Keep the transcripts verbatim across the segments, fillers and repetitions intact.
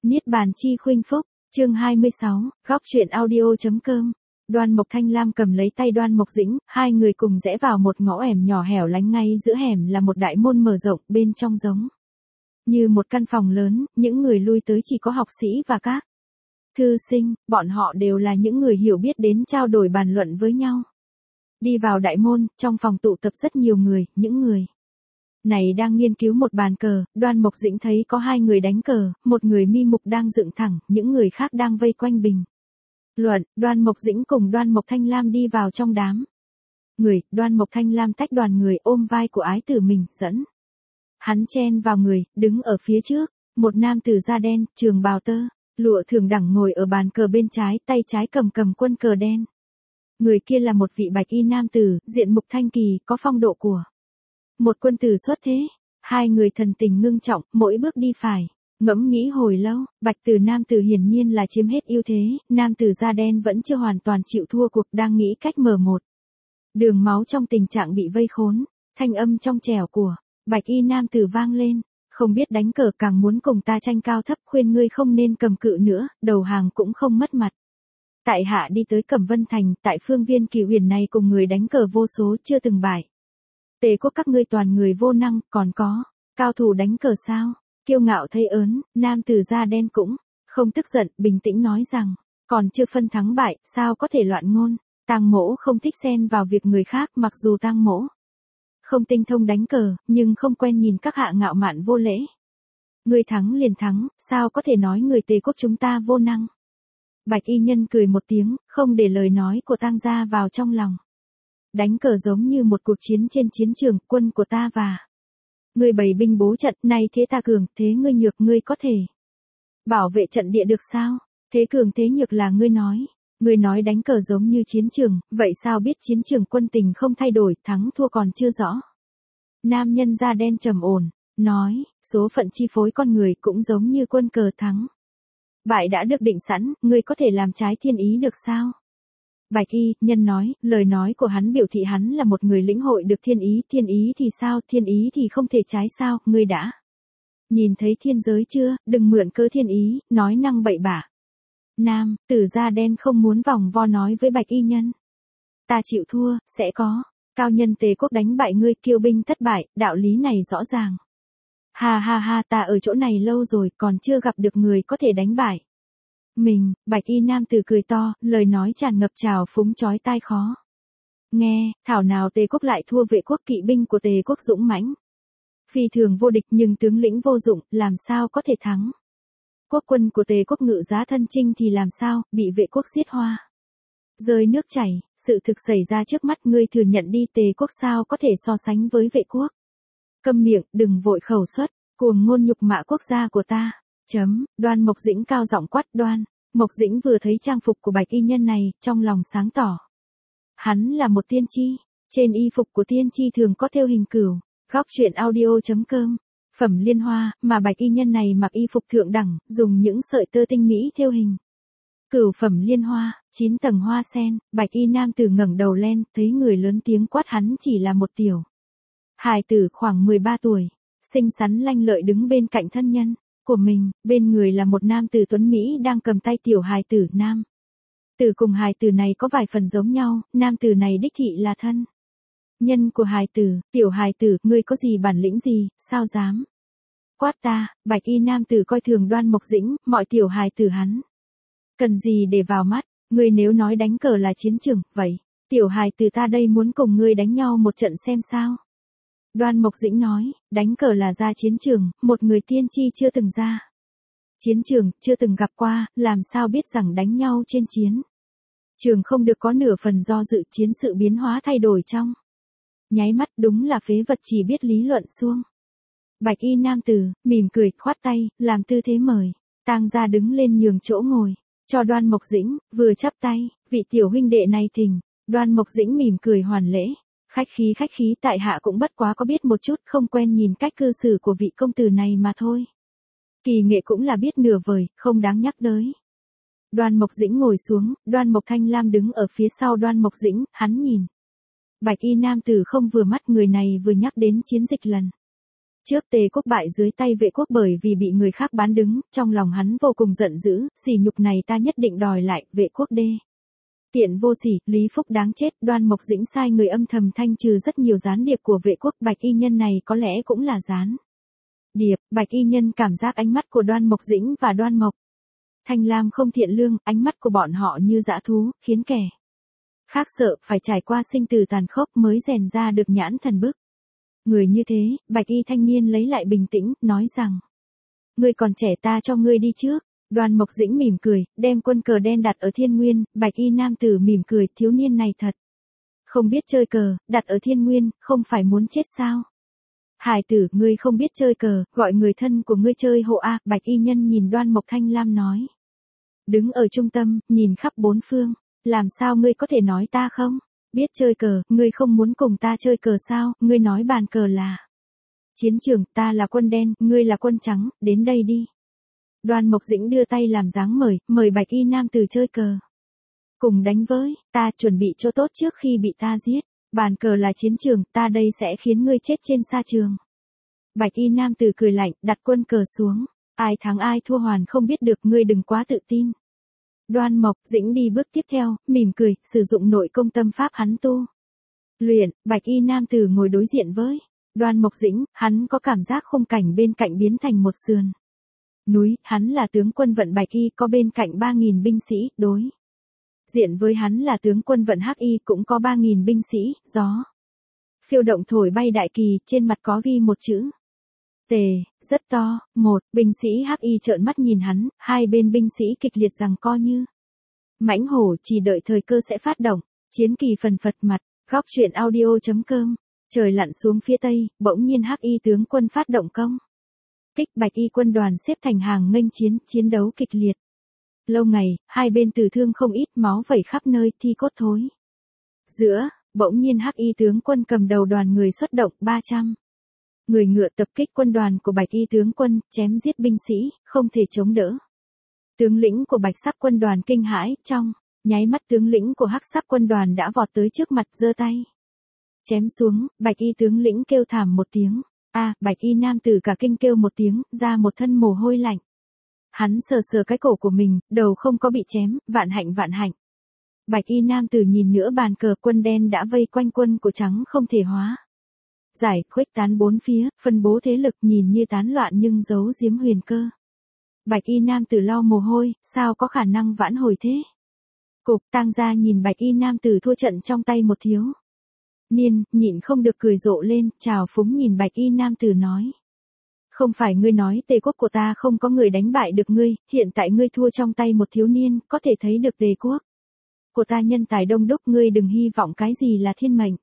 Niết bàn chi khuynh phúc, chương hai mươi sáu, góc truyện audio.com. Đoan Mộc Thanh Lam cầm lấy tay Đoan Mộc Dĩnh, hai người cùng rẽ vào một ngõ hẻm nhỏ hẻo lánh, ngay giữa hẻm là một đại môn mở rộng, bên trong giống như một căn phòng lớn, những người lui tới chỉ có học sĩ và các thư sinh, bọn họ đều là những người hiểu biết đến trao đổi bàn luận với nhau. Đi vào đại môn, trong phòng tụ tập rất nhiều người, những người này đang nghiên cứu một bàn cờ. Đoan Mộc Dĩnh thấy có hai người đánh cờ, một người mi mục đang dựng thẳng, những người khác đang vây quanh bình luận. Đoan Mộc Dĩnh cùng Đoan Mộc Thanh Lam đi vào trong đám người. Đoan Mộc Thanh Lam tách đoàn người, ôm vai của ái tử mình, dẫn hắn chen vào người, đứng ở phía trước. Một nam tử da đen, trường bào tơ lụa thường đẳng ngồi ở bàn cờ bên trái, tay trái cầm cầm quân cờ đen. Người kia là một vị bạch y nam tử, diện mục thanh kỳ, có phong độ của một quân tử xuất thế. Hai người thần tình ngưng trọng, mỗi bước đi phải ngẫm nghĩ hồi lâu. Bạch tử nam tử hiển nhiên là chiếm hết ưu thế, nam tử da đen vẫn chưa hoàn toàn chịu thua cuộc, đang nghĩ cách mở một đường máu trong tình trạng bị vây khốn. Thanh âm trong trẻo của bạch y nam tử vang lên, không biết đánh cờ càng muốn cùng ta tranh cao thấp, khuyên ngươi không nên cầm cự nữa, đầu hàng cũng không mất mặt. Tại hạ đi tới Cẩm Vân Thành, tại phương viên Kỳ Huyền này cùng người đánh cờ vô số, chưa từng bại. Tề quốc các ngươi toàn người vô năng, còn có cao thủ đánh cờ sao? Kiêu ngạo thấy ớn, nam tử da đen cũng không tức giận, bình tĩnh nói rằng, còn chưa phân thắng bại, sao có thể loạn ngôn. Tang Mỗ không thích xen vào việc người khác, mặc dù Tang Mỗ không tinh thông đánh cờ, nhưng không quen nhìn các hạ ngạo mạn vô lễ. Người thắng liền thắng, sao có thể nói người Tề quốc chúng ta vô năng? Bạch y nhân cười một tiếng, không để lời nói của Tang gia vào trong lòng. Đánh cờ giống như một cuộc chiến trên chiến trường, quân của ta và ngươi bày binh bố trận, nay thế ta cường, thế ngươi nhược, ngươi có thể bảo vệ trận địa được sao? Thế cường thế nhược là ngươi nói. Ngươi nói đánh cờ giống như chiến trường, vậy sao biết chiến trường quân tình không thay đổi, thắng thua còn chưa rõ? Nam nhân da đen trầm ổn nói, số phận chi phối con người cũng giống như quân cờ, thắng bại đã được định sẵn, ngươi có thể làm trái thiên ý được sao? Bạch y nhân nói, lời nói của hắn biểu thị hắn là một người lĩnh hội được thiên ý. Thiên ý thì sao, thiên ý thì không thể trái sao? Ngươi đã nhìn thấy thiên giới chưa? Đừng mượn cớ thiên ý, nói năng bậy bạ. Nam tử da đen không muốn vòng vo nói với bạch y nhân, ta chịu thua, sẽ có cao nhân Tề quốc đánh bại ngươi, kiêu binh thất bại, đạo lý này rõ ràng. Ha ha ha, ta ở chỗ này lâu rồi, còn chưa gặp được người có thể đánh bại mình. Bạch y nam tử cười to, lời nói tràn ngập trào phúng chói tai khó nghe. Thảo nào Tề quốc lại thua Vệ quốc, kỵ binh của Tề quốc dũng mãnh phi thường vô địch, nhưng tướng lĩnh vô dụng, làm sao có thể thắng? Quốc quân của Tề quốc ngự giá thân chinh thì làm sao, bị Vệ quốc giết hoa rơi nước chảy. Sự thực xảy ra trước mắt ngươi thừa nhận đi, Tề quốc sao có thể so sánh với Vệ quốc? Câm miệng, đừng vội khẩu xuất, cuồng ngôn nhục mạ quốc gia của ta. Chấm. Đoan Mộc Dĩnh cao giọng quát. Đoan Mộc Dĩnh vừa thấy trang phục của bạch y nhân này, trong lòng sáng tỏ. Hắn là một tiên tri, trên y phục của tiên tri thường có thêu hình cửu. Góc truyện audio.com. Phẩm liên hoa, mà bạch y nhân này mặc y phục thượng đẳng, dùng những sợi tơ tinh mỹ thêu hình cửu phẩm liên hoa, chín tầng hoa sen. Bạch y nam tử ngẩng đầu lên, thấy người lớn tiếng quát, hắn chỉ là một tiểu hài tử khoảng mười ba tuổi, xinh xắn lanh lợi đứng bên cạnh thân nhân của mình. Bên người là một nam tử tuấn Mỹ đang cầm tay tiểu hài tử. Nam tử cùng hài tử này có vài phần giống nhau, nam tử này đích thị là thân nhân của hài tử. Tiểu hài tử, ngươi có gì bản lĩnh gì, sao dám quát ta? Bạch y nam tử coi thường Đoan Mộc Dĩnh, mọi tiểu hài tử hắn cần gì để vào mắt? Ngươi nếu nói đánh cờ là chiến trường, vậy tiểu hài tử ta đây muốn cùng ngươi đánh nhau một trận xem sao? Đoan Mộc Dĩnh nói, đánh cờ là ra chiến trường, một người tiên tri chưa từng ra chiến trường, chưa từng gặp qua, làm sao biết rằng đánh nhau trên chiến trường không được có nửa phần do dự, chiến sự biến hóa thay đổi trong nháy mắt, đúng là phế vật chỉ biết lý luận suông. Bạch y nam tử mỉm cười, khoát tay, làm tư thế mời Tang gia đứng lên nhường chỗ ngồi cho Đoan Mộc Dĩnh, vừa chắp tay, vị tiểu huynh đệ này thỉnh. Đoan Mộc Dĩnh mỉm cười hoàn lễ, khách khí khách khí, tại hạ cũng bất quá có biết một chút, không quen nhìn cách cư xử của vị công tử này mà thôi. Kỳ nghệ cũng là biết nửa vời, không đáng nhắc tới. Đoan Mộc Dĩnh ngồi xuống, Đoan Mộc Thanh Lam đứng ở phía sau Đoan Mộc Dĩnh, hắn nhìn bạch y nam tử không vừa mắt, người này vừa nhắc đến chiến dịch lần Trước Tề quốc bại dưới tay Vệ quốc bởi vì bị người khác bán đứng, trong lòng hắn vô cùng giận dữ, sỉ nhục này ta nhất định đòi lại, Vệ quốc đê. Tiện vô sỉ, Lý Phúc đáng chết, Đoan Mộc Dĩnh sai người âm thầm thanh trừ rất nhiều gián điệp của Vệ quốc, Bạch y nhân này có lẽ cũng là gián điệp. Bạch y nhân cảm giác ánh mắt của Đoan Mộc Dĩnh và Đoan Mộc Thanh Lam không thiện lương, ánh mắt của bọn họ như dã thú, khiến kẻ khác sợ phải trải qua sinh tử tàn khốc mới rèn ra được nhãn thần bức. Người như thế, Bạch y thanh niên lấy lại bình tĩnh, nói rằng: Ngươi còn trẻ, ta cho ngươi đi trước. Đoan Mộc Dĩnh mỉm cười, đem quân cờ đen đặt ở Thiên Nguyên. Bạch y nam tử mỉm cười, thiếu niên này thật không biết chơi cờ, đặt ở Thiên Nguyên, không phải muốn chết sao? Hải tử, ngươi không biết chơi cờ, gọi người thân của ngươi chơi hộ a. Bạch y nhân nhìn Đoan Mộc Thanh Lam nói. Đứng ở trung tâm, nhìn khắp bốn phương, làm sao ngươi có thể nói ta không biết chơi cờ, ngươi không muốn cùng ta chơi cờ sao? Ngươi nói bàn cờ là chiến trường, ta là quân đen, ngươi là quân trắng, đến đây đi. Đoan Mộc Dĩnh đưa tay làm dáng mời, mời Bạch y nam tử chơi cờ. Cùng đánh với, ta chuẩn bị cho tốt trước khi bị ta giết. Bàn cờ là chiến trường, ta đây sẽ khiến ngươi chết trên sa trường. Bạch y nam tử cười lạnh, đặt quân cờ xuống. Ai thắng ai thua hoàn không biết được, ngươi đừng quá tự tin. Đoan Mộc Dĩnh đi bước tiếp theo, mỉm cười, sử dụng nội công tâm pháp hắn tu luyện. Bạch y nam tử ngồi đối diện với Đoan Mộc Dĩnh, hắn có cảm giác khung cảnh bên cạnh biến thành một sườn núi, hắn là tướng quân vận Bạch y có bên cạnh ba nghìn binh sĩ, đối diện với hắn là tướng quân vận Hắc y cũng có ba nghìn binh sĩ, gió phiêu động thổi bay đại kỳ, trên mặt có ghi một chữ Tề, rất to. Một binh sĩ Hắc y trợn mắt nhìn hắn, hai bên binh sĩ kịch liệt giằng co như mãnh hổ, chỉ đợi thời cơ sẽ phát động. Chiến kỳ phần phật mặt. Góc truyện audio chấm com. Trời lặn xuống phía tây, bỗng nhiên Hắc y tướng quân phát động công kích. Bạch y quân đoàn xếp thành hàng nghênh chiến, chiến đấu kịch liệt. Lâu ngày, hai bên tử thương không ít, máu vẩy khắp nơi, thi cốt thối giữa. Bỗng nhiên Hắc y tướng quân cầm đầu đoàn người xuất động, ba trăm người ngựa tập kích quân đoàn của Bạch y tướng quân, chém giết binh sĩ, không thể chống đỡ. Tướng lĩnh của Bạch sắc quân đoàn kinh hãi, trong nháy mắt tướng lĩnh của Hắc sắc quân đoàn đã vọt tới trước mặt, giơ tay chém xuống. Bạch y tướng lĩnh kêu thảm một tiếng. A, à, Bạch y nam tử cả kinh kêu một tiếng, ra một thân mồ hôi lạnh. Hắn sờ sờ cái cổ của mình, đầu không có bị chém, vạn hạnh vạn hạnh. Bạch y nam tử nhìn nữa bàn cờ, quân đen đã vây quanh quân của trắng không thể hóa giải, khuếch tán bốn phía, phân bố thế lực, nhìn như tán loạn nhưng giấu giếm huyền cơ. Bạch y nam tử lau mồ hôi, sao có khả năng vãn hồi thế? Cục tang gia nhìn Bạch y nam tử thua trận trong tay một thiếu niên, nhịn không được cười rộ lên, trào phúng nhìn Bạch y nam tử nói. Không phải ngươi nói Tề quốc của ta không có người đánh bại được ngươi, hiện tại ngươi thua trong tay một thiếu niên, có thể thấy được Tề quốc của ta nhân tài đông đúc, ngươi đừng hy vọng cái gì là thiên mệnh.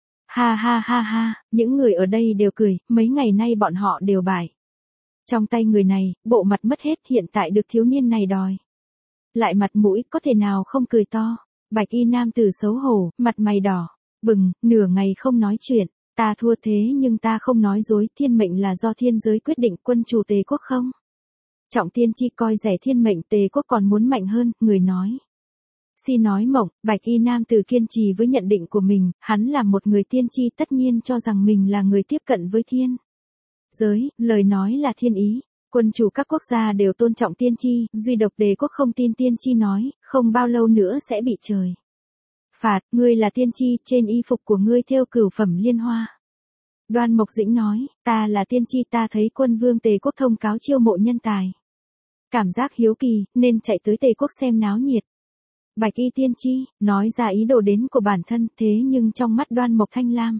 Ha ha ha ha, những người ở đây đều cười, mấy ngày nay bọn họ đều bại trong tay người này, bộ mặt mất hết, hiện tại được thiếu niên này đòi lại mặt mũi, có thể nào không cười to. Bạch y nam tử xấu hổ, mặt mày đỏ bừng, nửa ngày không nói chuyện. Ta thua thế nhưng ta không nói dối, thiên mệnh là do thiên giới quyết định, quân chủ Tề quốc không trọng tiên chi coi rẻ thiên mệnh, Tề quốc còn muốn mạnh hơn. Người nói si nói mộng. Bạch y nam tử kiên trì với nhận định của mình, hắn là một người tiên tri, tất nhiên cho rằng mình là người tiếp cận với thiên giới, lời nói là thiên ý. Quân chủ các quốc gia đều tôn trọng tiên tri, duy độc Tề quốc không tin tiên tri nói, không bao lâu nữa sẽ bị trời phạt. Ngươi là tiên tri, trên y phục của ngươi thêu cửu phẩm liên hoa. Đoan Mộc Dĩnh nói, ta là tiên tri, ta thấy quân vương Tề quốc thông cáo chiêu mộ nhân tài. Cảm giác hiếu kỳ, nên chạy tới Tề quốc xem náo nhiệt. Bạch y tiên tri, nói ra ý đồ đến của bản thân, thế nhưng trong mắt Đoan Mộc Thanh Lam,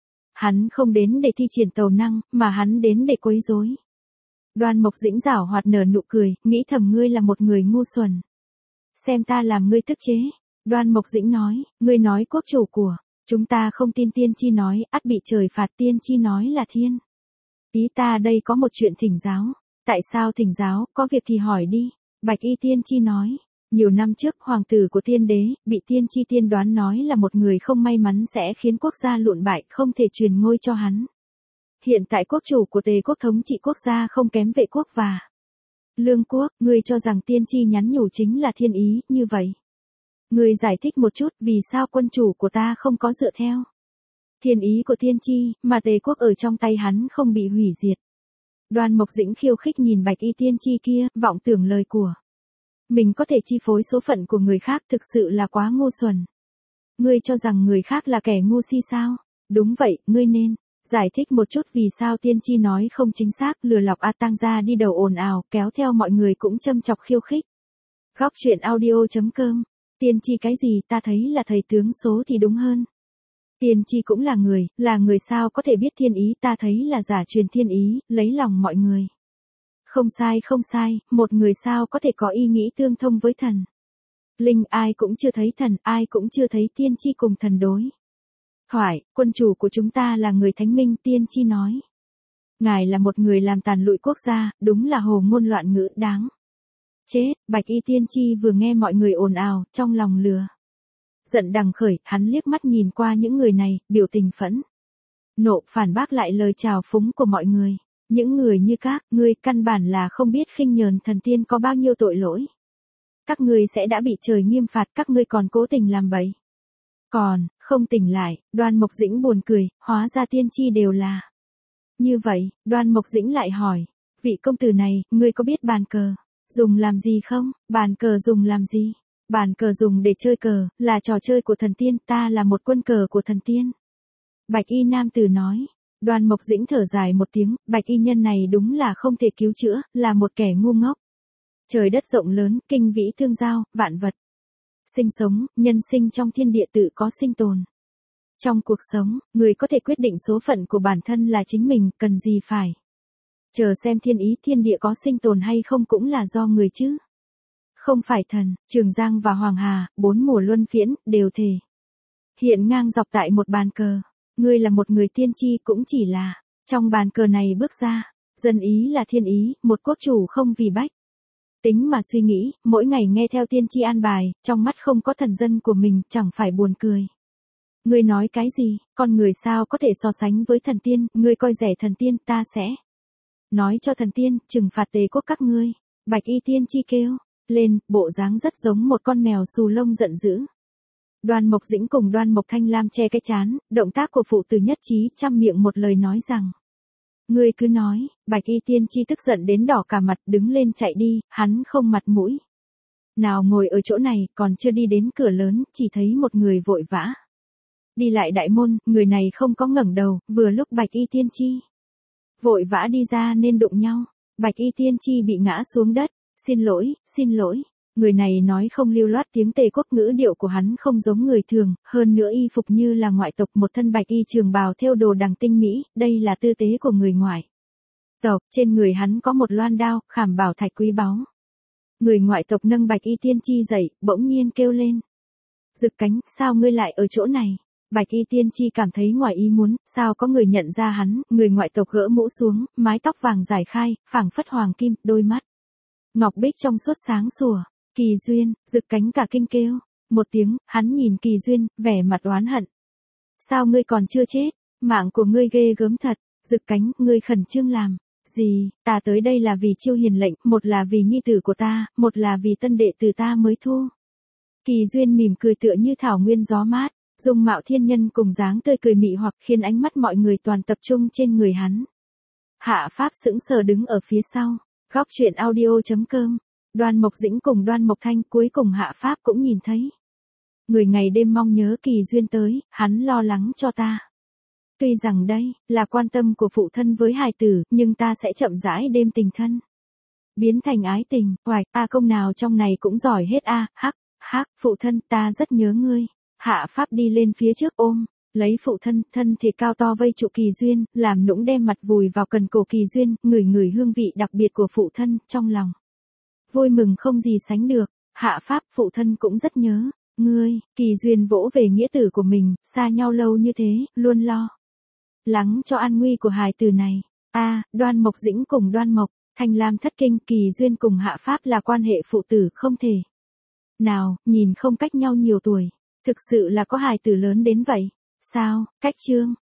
hắn không đến để thi triển tàu năng, mà hắn đến để quấy rối. Đoan Mộc Dĩnh giảo hoạt nở nụ cười, nghĩ thầm ngươi là một người ngu xuẩn. Xem ta làm ngươi tức chế. Đoan Mộc Dĩnh nói, ngươi nói quốc chủ của chúng ta không tin tiên tri nói, ắt bị trời phạt, tiên tri nói là thiên ý, ta đây có một chuyện thỉnh giáo. Tại sao thỉnh giáo, có việc thì hỏi đi. Bạch y tiên tri nói, nhiều năm trước hoàng tử của tiên đế, bị tiên tri tiên đoán nói là một người không may mắn sẽ khiến quốc gia lụn bại, không thể truyền ngôi cho hắn. Hiện tại quốc chủ của Tề quốc thống trị quốc gia không kém Vệ quốc và Lương quốc, ngươi cho rằng tiên tri nhắn nhủ chính là thiên ý, như vậy. Ngươi giải thích một chút, vì sao quân chủ của ta không có dựa theo Thiên ý của tiên tri, mà Tề quốc ở trong tay hắn không bị hủy diệt. Đoan Mộc Dĩnh khiêu khích nhìn bạch y tiên tri kia, vọng tưởng lời của mình có thể chi phối số phận của người khác, thực sự là quá ngu xuẩn. Ngươi cho rằng người khác là kẻ ngu si sao? Đúng vậy, ngươi nên giải thích một chút vì sao tiên tri nói không chính xác, lừa lọc A Tang ra đi đầu ồn ào, kéo theo mọi người cũng châm chọc khiêu khích. Góc truyện audio chấm com. Tiên tri cái gì, ta thấy là thầy tướng số thì đúng hơn. Tiên tri cũng là người, là người sao có thể biết thiên ý, ta thấy là giả truyền thiên ý, lấy lòng mọi người. Không sai không sai, một người sao có thể có ý nghĩ tương thông với thần. Linh ai cũng chưa thấy thần, ai cũng chưa thấy tiên tri cùng thần đối. Thoại, quân chủ của chúng ta là người thánh minh, tiên tri nói. Ngài là một người làm tàn lụi quốc gia, đúng là hồ ngôn loạn ngữ, đáng chết. Bạch y tiên tri vừa nghe mọi người ồn ào, trong lòng lừa giận đằng khởi, hắn liếc mắt nhìn qua những người này, biểu tình phẫn nộ phản bác lại lời chào phúng của mọi người. Những người như các ngươi căn bản là không biết khinh nhờn thần tiên có bao nhiêu tội lỗi. Các ngươi sẽ đã bị trời nghiêm phạt, các ngươi còn cố tình làm bậy. Còn, không tỉnh lại, Đoan Mộc Dĩnh buồn cười, hóa ra tiên tri đều là như vậy. Đoan Mộc Dĩnh lại hỏi, vị công tử này, ngươi có biết bàn cờ dùng làm gì không? Bàn cờ dùng làm gì? Bàn cờ dùng để chơi cờ, là trò chơi của thần tiên, ta là một quân cờ của thần tiên. Bạch y nam tử nói. Đoan Mộc Dĩnh thở dài một tiếng, bạch y nhân này đúng là không thể cứu chữa, là một kẻ ngu ngốc. Trời đất rộng lớn, kinh vĩ tương giao, vạn vật sinh sống, nhân sinh trong thiên địa tự có sinh tồn. Trong cuộc sống, người có thể quyết định số phận của bản thân là chính mình, cần gì phải chờ xem thiên ý, thiên địa có sinh tồn hay không cũng là do người chứ. Không phải thần. Trường Giang và Hoàng Hà, bốn mùa luân phiễn, đều thể hiện ngang dọc tại một bàn cờ. Ngươi là một người tiên tri, cũng chỉ là trong bàn cờ này bước ra, dân ý là thiên ý, một quốc chủ không vì bách tính mà suy nghĩ, mỗi ngày nghe theo tiên tri an bài, trong mắt không có thần dân của mình, chẳng phải buồn cười. Ngươi nói cái gì, con người sao có thể so sánh với thần tiên, ngươi coi rẻ thần tiên, ta sẽ nói cho thần tiên, trừng phạt Tề quốc các ngươi. Bạch y tiên tri kêu lên, bộ dáng rất giống một con mèo xù lông giận dữ. Đoan Mộc Dĩnh cùng Đoan Mộc Thanh Lam che cái trán, động tác của phụ tử nhất trí, trăm miệng một lời nói rằng. Ngươi cứ nói. Bạch y tiên tri tức giận đến đỏ cả mặt, đứng lên chạy đi, hắn không mặt mũi nào ngồi ở chỗ này, còn chưa đi đến cửa lớn, chỉ thấy một người vội vã đi lại đại môn, người này không có ngẩng đầu, vừa lúc bạch y tiên tri vội vã đi ra nên đụng nhau. Bạch y tiên tri bị ngã xuống đất. Xin lỗi, xin lỗi. Người này nói không lưu loát tiếng Tề quốc, ngữ điệu của hắn không giống người thường, hơn nữa y phục như là ngoại tộc, một thân bạch y trường bào thêu đồ đằng tinh mỹ, đây là tư tế của người ngoại tộc, trên người hắn có một loan đao, khảm bảo thạch quý báu. Người ngoại tộc nâng bạch y tiên tri dậy, bỗng nhiên kêu lên. Rực Cánh, sao ngươi lại ở chỗ này? Bạch y tiên tri cảm thấy ngoài ý muốn, sao có người nhận ra hắn, người ngoại tộc gỡ mũ xuống, mái tóc vàng giải khai, phảng phất hoàng kim, đôi mắt ngọc bích trong suốt sáng sủa. Kỳ Duyên. Rực Cánh cả kinh kêu một tiếng, hắn nhìn Kỳ Duyên, vẻ mặt oán hận. Sao ngươi còn chưa chết? Mạng của ngươi ghê gớm thật. Rực Cánh, ngươi khẩn trương làm gì? Ta tới đây là vì Chiêu Hiền lệnh, một là vì nhi tử của ta, một là vì tân đệ tử ta mới thu. Kỳ Duyên mỉm cười tựa như thảo nguyên gió mát, dung mạo thiên nhân cùng dáng tươi cười mị hoặc, khiến ánh mắt mọi người toàn tập trung trên người hắn. Hạ Pháp sững sờ đứng ở phía sau. Góc truyện audio chấm com. Đoan Mộc Dĩnh cùng Đoan Mộc Thanh, cuối cùng Hạ Pháp cũng nhìn thấy. Người ngày đêm mong nhớ Kỳ Duyên tới, hắn lo lắng cho ta. Tuy rằng đây là quan tâm của phụ thân với hài tử, nhưng ta sẽ chậm rãi đêm tình thân biến thành ái tình. Oạch, a công nào trong này cũng giỏi hết a. Hắc, hắc, phụ thân, ta rất nhớ ngươi. Hạ Pháp đi lên phía trước ôm lấy phụ thân, thân thể cao to vây trụ Kỳ Duyên, làm nũng đem mặt vùi vào cần cổ Kỳ Duyên, ngửi ngửi hương vị đặc biệt của phụ thân, trong lòng vui mừng không gì sánh được. Hạ Pháp, phụ thân cũng rất nhớ ngươi. Kỳ Duyên vỗ về nghĩa tử của mình, xa nhau lâu như thế, luôn lo lắng cho an nguy của hài tử này. A, à, Đoan Mộc Dĩnh cùng Đoan Mộc Thanh Lam thất kinh, Kỳ Duyên cùng Hạ Pháp là quan hệ phụ tử không thể nào, nhìn không cách nhau nhiều tuổi, thực sự là có hài tử lớn đến vậy. Sao? Cách chương